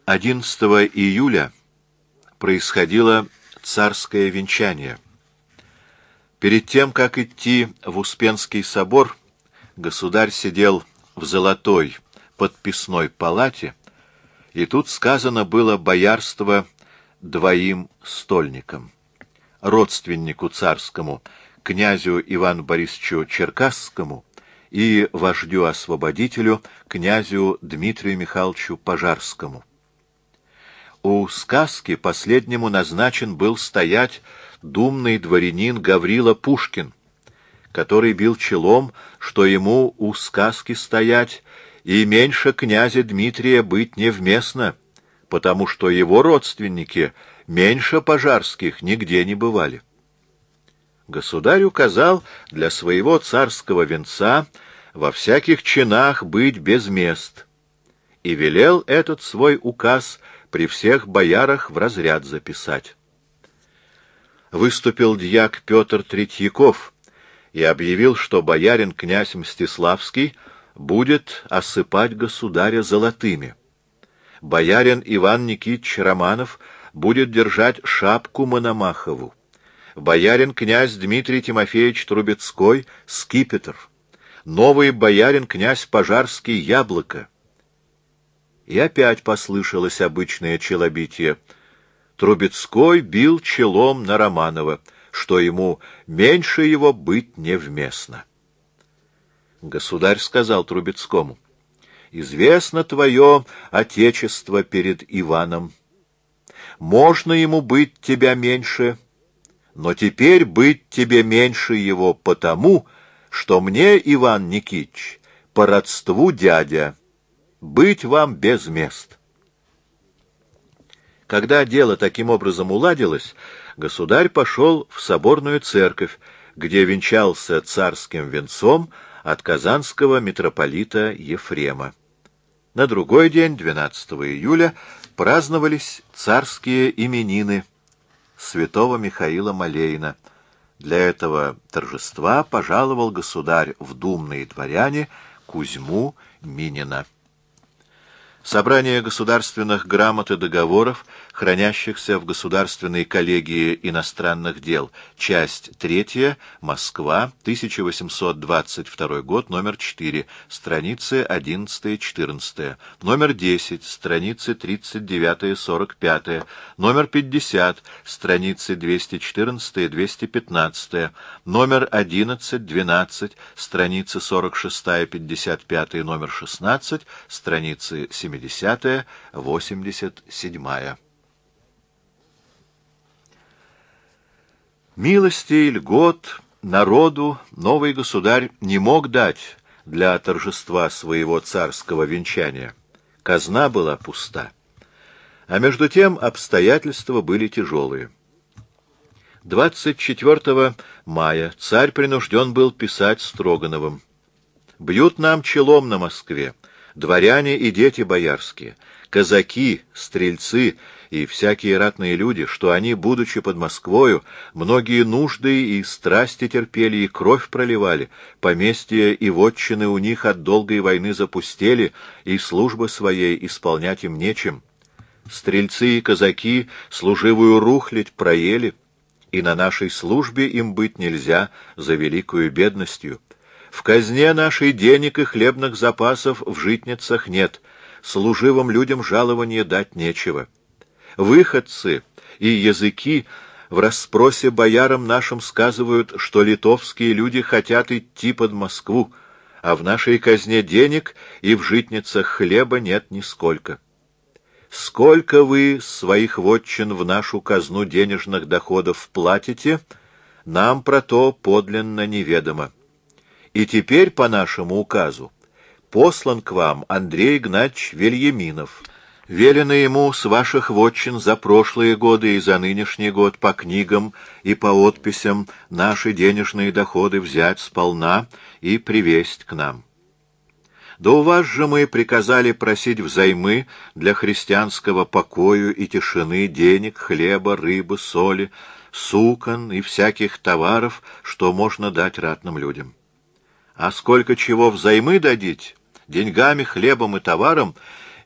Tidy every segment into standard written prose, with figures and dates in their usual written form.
11 июля происходило царское венчание. Перед тем, как идти в Успенский собор, государь сидел в золотой подписной палате, и тут сказано было боярство двоим стольникам: родственнику царскому, князю Ивану Борисовичу Черкасскому, и вождю-освободителю, князю Дмитрию Михайловичу Пожарскому. У сказки последнему назначен был стоять думный дворянин Гаврила Пушкин, который бил челом, что ему у сказки стоять и меньше князя Дмитрия быть невместно, потому что его родственники меньше Пожарских нигде не бывали. Государь указал для своего царского венца во всяких чинах быть без мест, и велел этот свой указ при всех боярах в разряд записать. Выступил дьяк Петр Третьяков и объявил, что боярин князь Мстиславский будет осыпать государя золотыми. Боярин Иван Никитич Романов будет держать шапку Мономахову. Боярин князь Дмитрий Тимофеевич Трубецкой — скипетр. Новый боярин князь Пожарский — яблоко. И опять послышалось обычное челобитие. Трубецкой бил челом на Романова, что ему меньше его быть невместно. Государь сказал Трубецкому: «Известно твое отечество перед Иваном. Можно ему быть тебя меньше, но теперь быть тебе меньше его потому, что мне, Иван Никитич, по родству дядя, быть вам без мест». Когда дело таким образом уладилось, государь пошел в соборную церковь, где венчался царским венцом от казанского митрополита Ефрема. На другой день, 12 июля, праздновались царские именины святого Михаила Малеина. Для этого торжества пожаловал государь в думные дворяне Кузьму Минина. Собрание государственных грамот и договоров, хранящихся в Государственной коллегии иностранных дел, часть 3, Москва, 1822 год, номер 4, страницы 11-14, номер 10, страницы 39-45, номер 50, страницы 214-215, номер 11-12, страницы 46-55, номер 16, страницы 70-87. Милости и льгот народу новый государь не мог дать для торжества своего царского венчания. Казна была пуста. А между тем обстоятельства были тяжелые. 24 мая царь принужден был писать Строгановым: «Бьют нам челом на Москве дворяне и дети боярские, казаки, стрельцы и всякие ратные люди, что они, будучи под Москвою, многие нужды и страсти терпели и кровь проливали, поместья и вотчины у них от долгой войны запустели, и службы своей исполнять им нечем. Стрельцы и казаки служивую рухлядь проели, и на нашей службе им быть нельзя за великою бедностью. В казне нашей денег и хлебных запасов в житницах нет, служивым людям жалования дать нечего. Выходцы и языки в расспросе боярам нашим сказывают, что литовские люди хотят идти под Москву, а в нашей казне денег и в житницах хлеба нет нисколько. Сколько вы своих вотчин в нашу казну денежных доходов платите, нам про то подлинно неведомо. И теперь по нашему указу послан к вам Андрей Игнатьевич Вельяминов. Велено ему с ваших вотчин за прошлые годы и за нынешний год по книгам и по отписям наши денежные доходы взять сполна и привесть к нам. Да у вас же мы приказали просить взаймы для христианского покою и тишины денег, хлеба, рыбы, соли, сукон и всяких товаров, что можно дать ратным людям. А сколько чего взаймы дадите, деньгами, хлебом и товаром,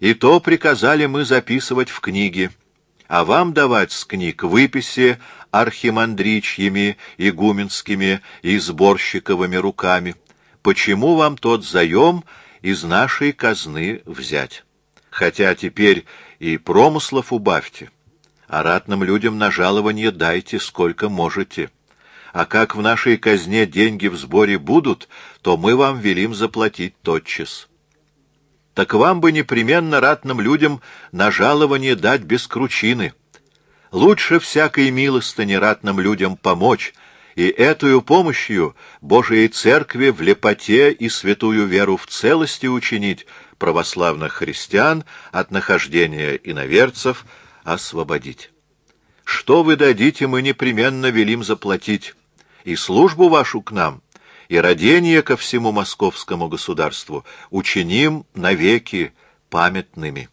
и то приказали мы записывать в книги, а вам давать с книг выписи архимандричьими, игуменскими и сборщиковыми руками. Почему вам тот заем из нашей казны взять? Хотя теперь и промыслов убавьте, а ратным людям на жалование дайте, сколько можете. А как в нашей казне деньги в сборе будут, то мы вам велим заплатить тотчас. Так вам бы непременно ратным людям на жалование дать без кручины. Лучше всякой милостыни ратным людям помочь, и этою помощью Божией Церкви в лепоте и святую веру в целости учинить, православных христиан от нахождения иноверцев освободить. Что вы дадите, мы непременно велим заплатить, и службу вашу к нам, и родение ко всему московскому государству учиним навеки памятными.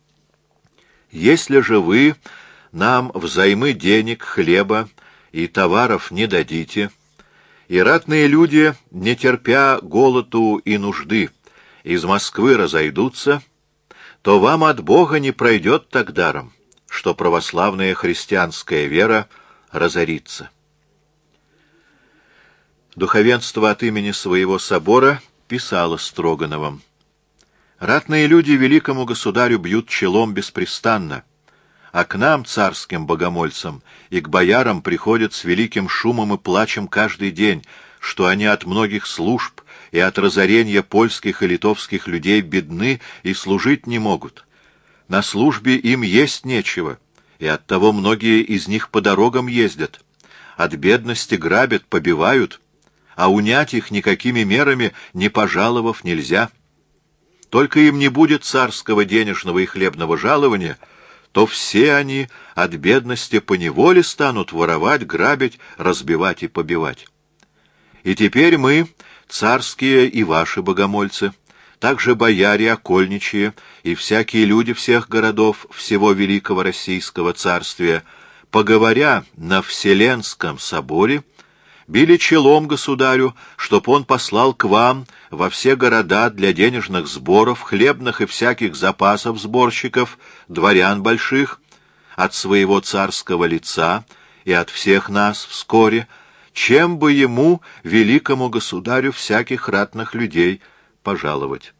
Если же вы нам взаймы денег, хлеба и товаров не дадите, и ратные люди, не терпя голоду и нужды, из Москвы разойдутся, то вам от Бога не пройдет так даром, что православная христианская вера разорится. Духовенство от имени своего собора писало Строгановым: «Ратные люди великому государю бьют челом беспрестанно, а к нам, царским богомольцам, и к боярам приходят с великим шумом и плачем каждый день, что они от многих служб и от разорения польских и литовских людей бедны и служить не могут. На службе им есть нечего, и оттого многие из них по дорогам ездят. От бедности грабят, побивают, а унять их никакими мерами, не пожаловав, нельзя. Только им не будет царского денежного и хлебного жалования, то все они от бедности поневоле станут воровать, грабить, разбивать и побивать. И теперь мы, царские и ваши богомольцы, также бояре, окольничьи и всякие люди всех городов всего великого российского царствия, поговоря на Вселенском соборе, били челом государю, чтоб он послал к вам во все города для денежных сборов, хлебных и всяких запасов сборщиков, дворян больших, от своего царского лица и от всех нас вскоре, чем бы ему, великому государю, всяких ратных людей пожаловать».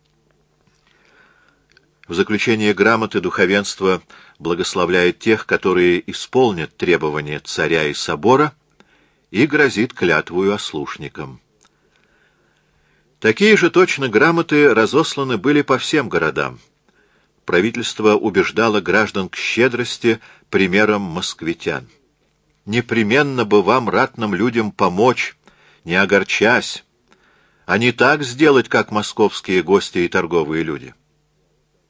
В заключение грамоты духовенство благословляет тех, которые исполнят требования царя и собора, и грозит клятвою ослушникам. Такие же точно грамоты разосланы были по всем городам. Правительство убеждало граждан к щедрости примером москвитян. Непременно бы вам, ратным людям, помочь, не огорчась, а не так сделать, как московские гости и торговые люди.